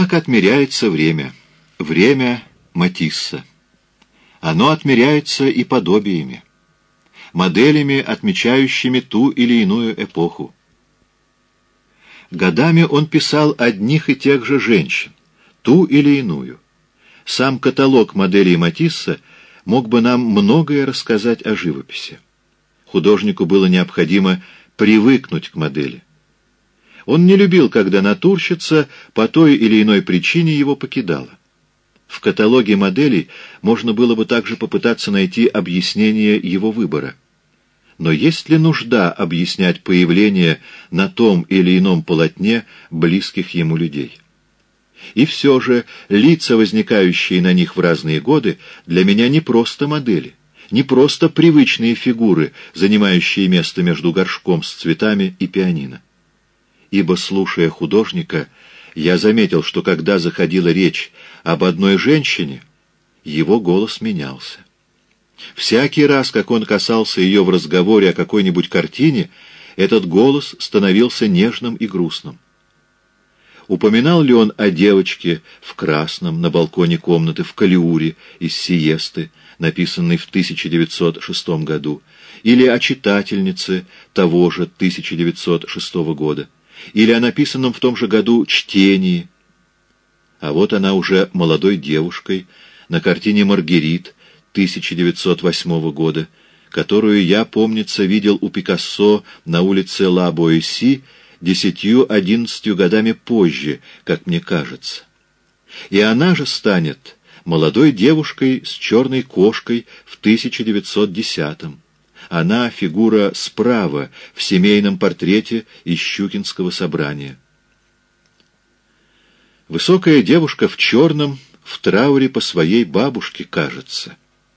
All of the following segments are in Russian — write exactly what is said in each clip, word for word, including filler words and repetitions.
Так отмеряется время, время Матисса. Оно отмеряется и подобиями, моделями, отмечающими ту или иную эпоху. Годами он писал одних и тех же женщин, ту или иную. Сам каталог моделей Матисса мог бы нам многое рассказать о живописи. Художнику было необходимо привыкнуть к модели. Он не любил, когда натурщица по той или иной причине его покидала. В каталоге моделей можно было бы также попытаться найти объяснение его выбора. Но есть ли нужда объяснять появление на том или ином полотне близких ему людей? И все же лица, возникающие на них в разные годы, для меня не просто модели, не просто привычные фигуры, занимающие место между горшком с цветами и пианино. Ибо, слушая художника, я заметил, что когда заходила речь об одной женщине, его голос менялся. Всякий раз, как он касался ее в разговоре о какой-нибудь картине, этот голос становился нежным и грустным. Упоминал ли он о девочке в красном на балконе комнаты в Калиуре из «Сиесты», написанной в тысяча девятьсот шестом году, или о читательнице того же тысяча девятьсот шестого года, или о написанном в том же году «Чтении». А вот она уже молодой девушкой на картине «Маргерит» тысяча девятьсот восьмого года, которую я, помнится, видел у Пикассо на улице Ла-Боэсси десятью-одиннадцатью годами позже, как мне кажется. И она же станет молодой девушкой с черной кошкой в тысяча девятьсот десятом. Она — фигура справа в семейном портрете из Щукинского собрания. Высокая девушка в черном, в трауре по своей бабушке, кажется.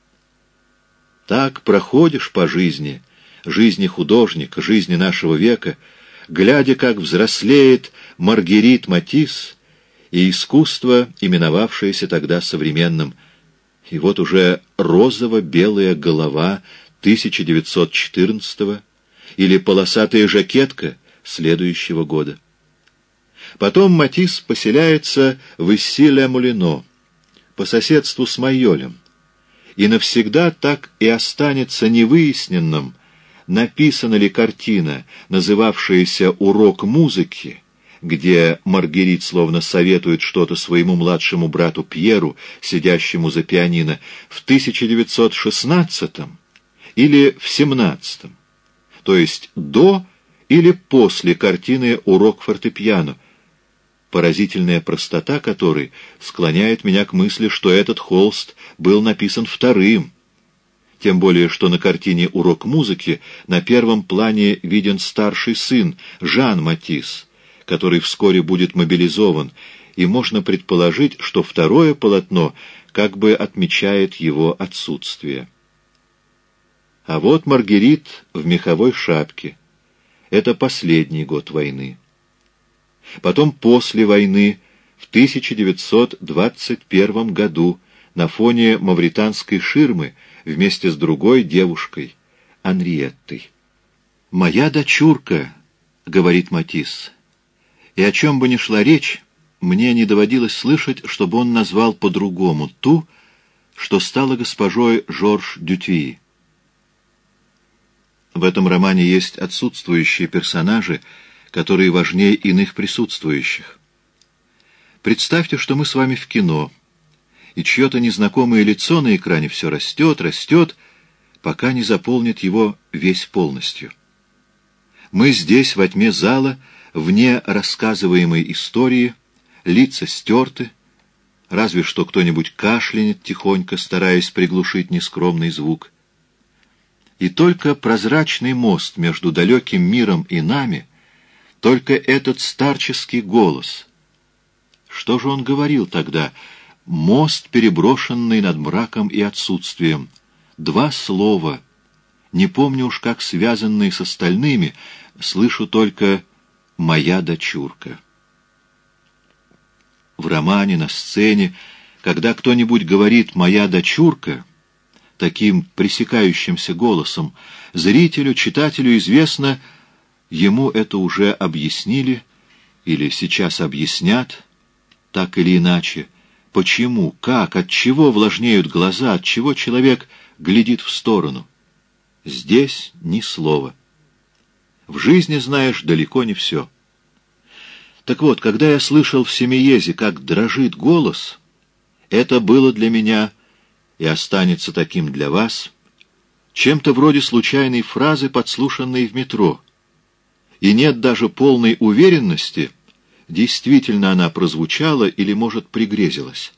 Так проходишь по жизни, жизни художника, жизни нашего века, глядя, как взрослеет Маргерит Матисс и искусство, именовавшееся тогда современным. И вот уже розово-белая голова тысяча девятьсот четырнадцатого или полосатая жакетка следующего года. Потом Матисс поселяется в Issy-les-Moulineaux, по соседству с Майолем, и навсегда так и останется невыясненным, написана ли картина, называвшаяся «Урок музыки», где Маргерит словно советует что-то своему младшему брату Пьеру, сидящему за пианино, в тысяча девятьсот шестнадцатом или в семнадцатом, то есть до или после картины «Урок фортепиано», поразительная простота которой склоняет меня к мысли, что этот холст был написан вторым, тем более что на картине «Урок музыки» на первом плане виден старший сын Жан Матисс, который вскоре будет мобилизован, и можно предположить, что второе полотно как бы отмечает его отсутствие. А вот Маргерит в меховой шапке. Это последний год войны. Потом после войны, в тысяча девятьсот двадцать первом году, на фоне мавританской ширмы, вместе с другой девушкой, Анриеттой. «Моя дочурка», — говорит Матисс, и о чем бы ни шла речь, мне не доводилось слышать, чтобы он назвал по-другому ту, что стала госпожой Жорж Дютюи. В этом романе есть отсутствующие персонажи, которые важнее иных присутствующих. Представьте, что мы с вами в кино, и чье-то незнакомое лицо на экране все растет, растет, пока не заполнит его весь полностью. Мы здесь, во тьме зала, вне рассказываемой истории, лица стерты, разве что кто-нибудь кашлянет тихонько, стараясь приглушить нескромный звук. И только прозрачный мост между далеким миром и нами, только этот старческий голос. Что же он говорил тогда? Мост, переброшенный над мраком и отсутствием. Два слова. Не помню уж, как связанные с остальными, слышу только «моя дочурка». В романе, на сцене, когда кто-нибудь говорит «моя дочурка», таким пресекающимся голосом, зрителю, читателю известно, ему это уже объяснили или сейчас объяснят, Так или иначе, почему, как, от чего влажнеют глаза, от чего человек глядит в сторону? Здесь ни слова. В жизни, знаешь, далеко не все. Так вот, когда я слышал в Семиезе, как дрожит голос, это было для меня и останется таким для вас чем-то вроде случайной фразы, подслушанной в метро. И нет даже полной уверенности, действительно она прозвучала или, может, пригрезилась.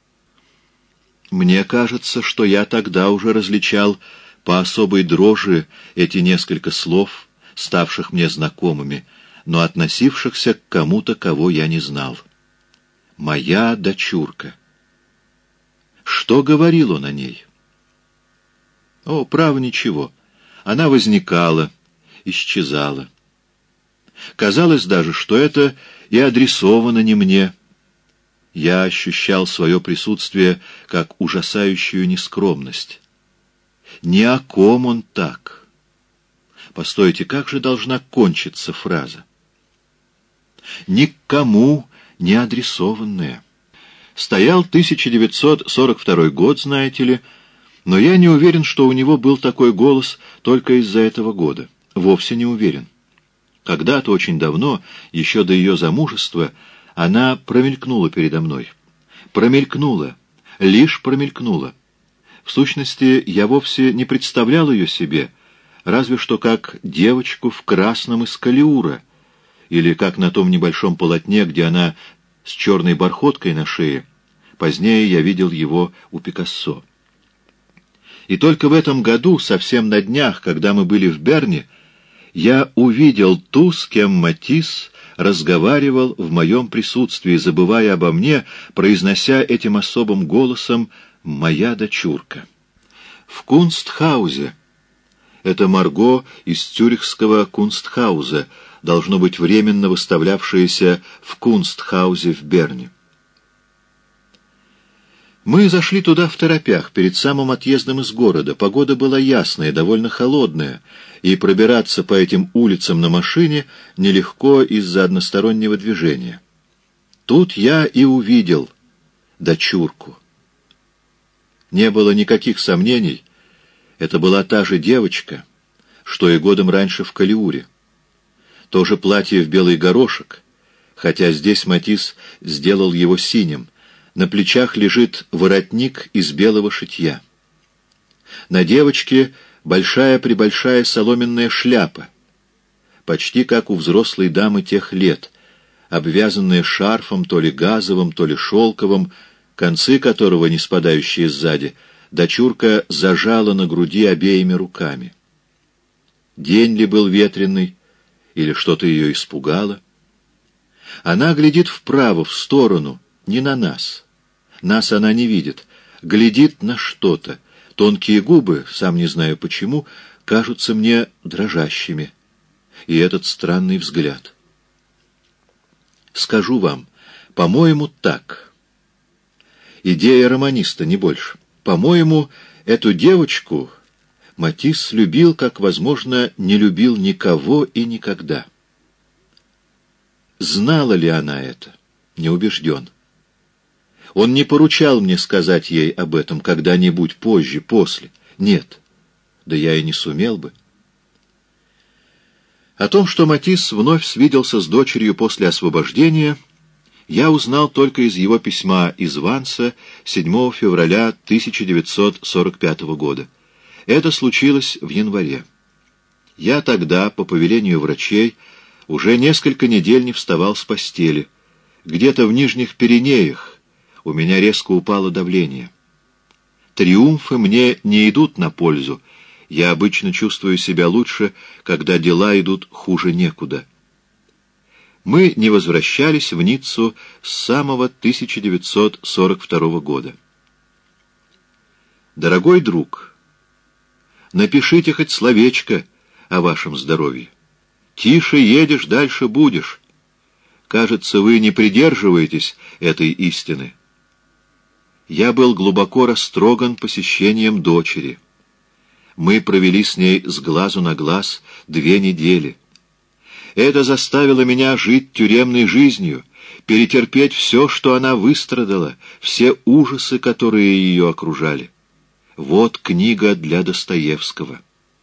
Мне кажется, что я тогда уже различал по особой дрожи эти несколько слов, ставших мне знакомыми, но относившихся к кому-то, кого я не знал. «Моя дочурка». Что говорил он о ней? О, право, ничего. Она возникала, исчезала. Казалось даже, что это и адресовано не мне. Я ощущал свое присутствие как ужасающую нескромность. Ни о ком он так. Постойте, как же должна кончиться фраза? Ни к кому не адресованная. Стоял тысяча девятьсот сорок второй год, знаете ли, но я не уверен, что у него был такой голос только из-за этого года. Вовсе не уверен. Когда-то очень давно, еще до ее замужества, она промелькнула передо мной. Промелькнула, лишь промелькнула. В сущности, я вовсе не представлял ее себе, разве что как девочку в красном из Калиура, или как на том небольшом полотне, где она с черной бархоткой на шее. Позднее я видел его у Пикассо. И только в этом году, совсем на днях, когда мы были в Берне, я увидел ту, с кем Матисс разговаривал в моем присутствии, забывая обо мне, произнося этим особым голосом «моя дочурка». В Кунстхаузе. Это Марго из цюрихского Кунстхауза, должно быть временно выставлявшаяся в Кунстхаузе в Берне. Мы зашли туда второпях, перед самым отъездом из города. Погода была ясная, довольно холодная, и пробираться по этим улицам на машине нелегко из-за одностороннего движения. Тут я и увидел дочурку. Не было никаких сомнений, это была та же девочка, что и годом раньше в Калиуре. То же платье в белый горошек, хотя здесь Матисс сделал его синим. На плечах лежит воротник из белого шитья. На девочке большая-пребольшая соломенная шляпа, почти как у взрослой дамы тех лет, обвязанная шарфом то ли газовым, то ли шелковым, концы которого, не спадающие сзади, дочурка зажала на груди обеими руками. День ли был ветреный, или что-то ее испугало? Она глядит вправо, в сторону, не на нас. Нас она не видит, глядит на что-то. Тонкие губы, сам не знаю почему, кажутся мне дрожащими. И этот странный взгляд. Скажу вам, по-моему, так. Идея романиста, не больше. По-моему, эту девочку Матисс любил, как, возможно, не любил никого и никогда. Знала ли она это? Не убежден. Он не поручал мне сказать ей об этом когда-нибудь позже, после. Нет. Да я и не сумел бы. О том, что Матисс вновь свиделся с дочерью после освобождения, я узнал только из его письма из Ванса седьмого февраля тысяча девятьсот сорок пятого года. Это случилось в январе. Я тогда, по повелению врачей, уже несколько недель не вставал с постели. Где-то в Нижних Пиренеях у меня резко упало давление. Триумфы мне не идут на пользу. Я обычно чувствую себя лучше, когда дела идут хуже некуда. Мы не возвращались в Ниццу с самого тысяча девятьсот сорок второго года. Дорогой друг, напишите хоть словечко о вашем здоровье. Тише едешь, дальше будешь. Кажется, вы не придерживаетесь этой истины. Я был глубоко растроган посещением дочери. Мы провели с ней с глазу на глаз две недели. Это заставило меня жить тюремной жизнью, перетерпеть все, что она выстрадала, все ужасы, которые ее окружали. Вот книга для Достоевского.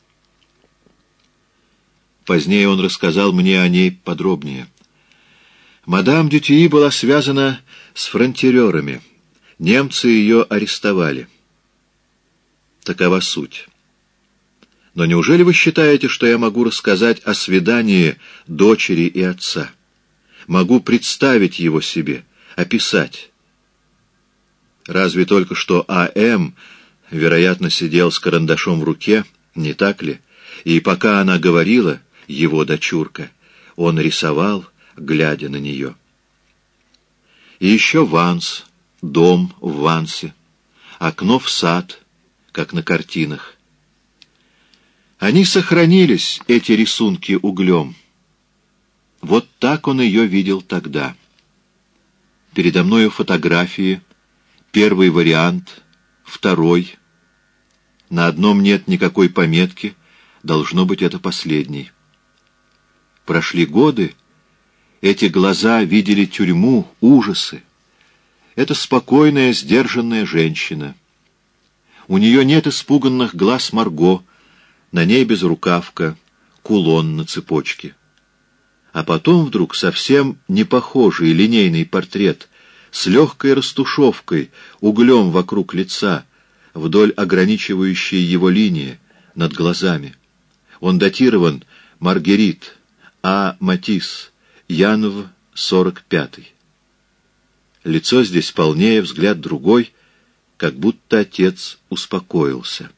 Позднее он рассказал мне о ней подробнее. Мадам Дютии была связана с фронтирерами. Немцы ее арестовали. Такова суть. Но неужели вы считаете, что я могу рассказать о свидании дочери и отца? Могу представить его себе, описать? Разве только что А М, вероятно, сидел с карандашом в руке, не так ли? И пока она говорила, его дочурка, он рисовал, глядя на нее. И еще Ванс, дом в Вансе, окно в сад, как на картинах. Они сохранились, эти рисунки углем. Вот так он ее видел тогда. Передо мною фотографии, первый вариант, второй. На одном нет никакой пометки, должно быть, это последний. Прошли годы, эти глаза видели тюрьму, ужасы. Это спокойная, сдержанная женщина. У нее нет испуганных глаз Марго, на ней безрукавка, кулон на цепочке. А потом вдруг совсем непохожий линейный портрет с легкой растушевкой, углем вокруг лица, вдоль ограничивающей его линии, над глазами. Он датирован Маргерит, А. Матисс, Янов, сорок пятый. Лицо здесь полнее, взгляд другой, как будто отец успокоился.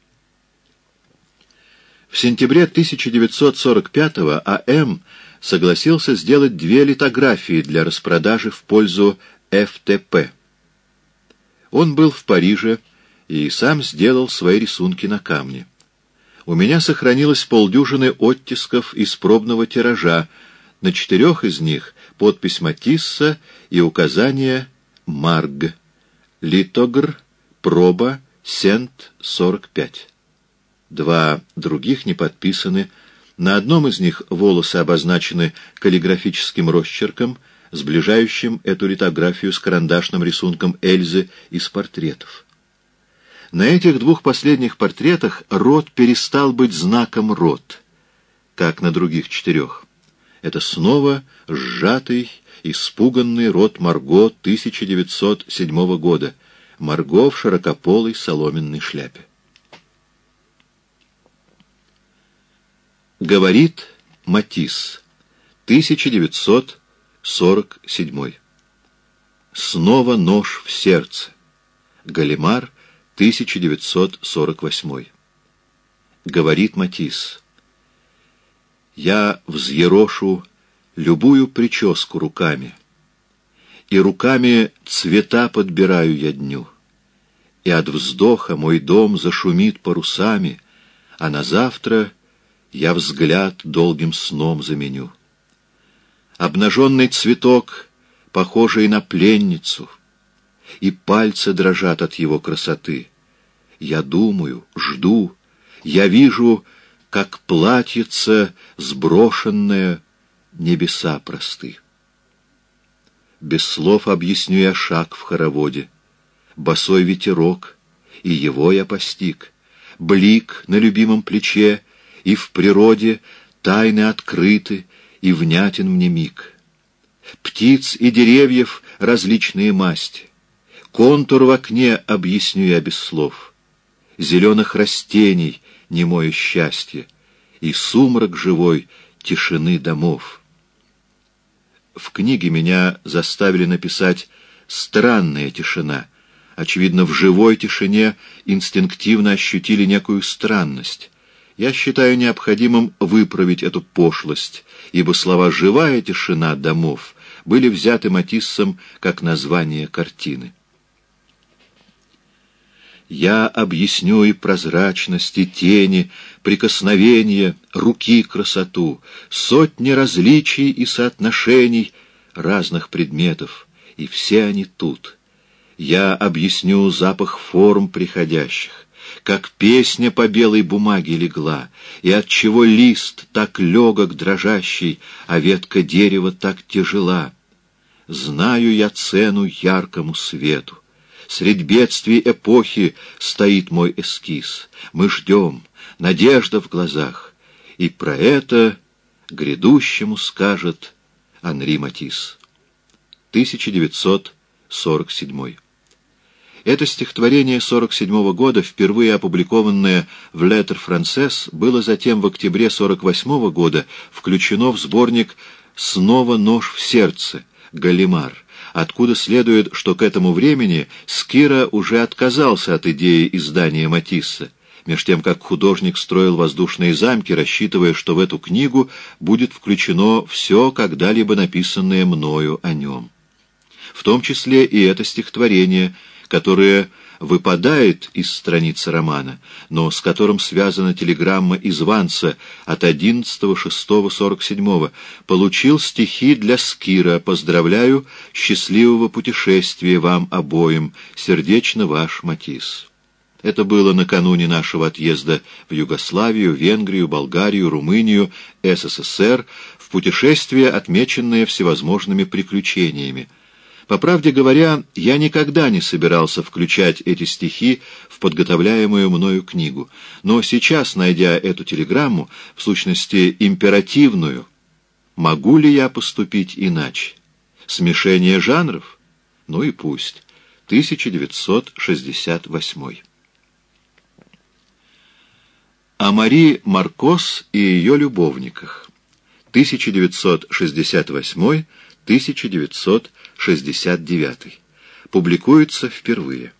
В сентябре тысяча девятьсот сорок пятого А М согласился сделать две литографии для распродажи в пользу Ф Т П. Он был в Париже и сам сделал свои рисунки на камне. У меня сохранилось полдюжины оттисков из пробного тиража, на четырех из них подпись Матисса и указание «Марг», «Литогр», «Проба», «Сент», сорок пять. Два других не подписаны. На одном из них волосы обозначены каллиграфическим росчерком, сближающим эту литографию с карандашным рисунком Эльзы из портретов. На этих двух последних портретах рот перестал быть знаком «рот», как на других четырех. Это снова сжатый, испуганный рот Марго тысяча девятьсот седьмого года, Марго в широкополой соломенной шляпе. Говорит Матисс, тысяча девятьсот сорок седьмой. Снова нож в сердце. Галимар, тысяча девятьсот сорок восьмой. Говорит Матисс. Я взъерошу любую прическу руками, и руками цвета подбираю я дню, и от вздоха мой дом зашумит парусами, а на завтра я взгляд долгим сном заменю. Обнаженный цветок, похожий на пленницу, и пальцы дрожат от его красоты. Я думаю, жду, я вижу, как платьице сброшенное, небеса просты. Без слов объясню я шаг в хороводе, босой ветерок, и его я постиг, блик на любимом плече, и в природе тайны открыты, и внятен мне миг. Птиц и деревьев различные масти, контур в окне объясню я без слов, зеленых растений немое счастье, и сумрак живой тишины домов. В книге меня заставили написать «странная тишина». Очевидно, в живой тишине инстинктивно ощутили некую странность. Я считаю необходимым выправить эту пошлость, ибо слова «живая тишина домов» были взяты Матиссом как название картины. Я объясню и прозрачность, и тени, прикосновения, руки красоту, сотни различий и соотношений разных предметов, и все они тут. Я объясню запах форм приходящих, как песня по белой бумаге легла, и отчего лист так легок дрожащий, а ветка дерева так тяжела. знаю я цену яркому свету. Средь бедствий эпохи стоит мой эскиз. Мы ждем, надежда в глазах, и про это грядущему скажет Анри Матисс. тысяча девятьсот сорок седьмой. Это стихотворение сорок седьмого года, впервые опубликованное в «Lettres Françaises», было затем в октябре сорок восьмого года включено в сборник «Снова нож в сердце» Галимар, откуда следует, что к этому времени Скира уже отказался от идеи издания Матисса, меж тем как художник строил воздушные замки, рассчитывая, что в эту книгу будет включено все, когда-либо написанное мною о нем. В том числе и это стихотворение, которое выпадает из страницы романа, но с которым связана телеграмма из Ванса от одиннадцатого шестого сорок седьмого, получил стихи для Скира. Поздравляю, счастливого путешествия вам обоим, сердечно ваш Матисс. Это было накануне нашего отъезда в Югославию, Венгрию, Болгарию, Румынию, СССР, в путешествие, отмеченное всевозможными приключениями. По правде говоря, я никогда не собирался включать эти стихи в подготовляемую мною книгу, но сейчас, найдя эту телеграмму, в сущности императивную, могу ли я поступить иначе? Смешение жанров? Ну и пусть. тысяча девятьсот шестьдесят восьмой. О Мари Маркос и ее любовниках. тысяча девятьсот шестьдесят восьмой — тысяча девятьсот шестьдесят девятый. Публикуется впервые.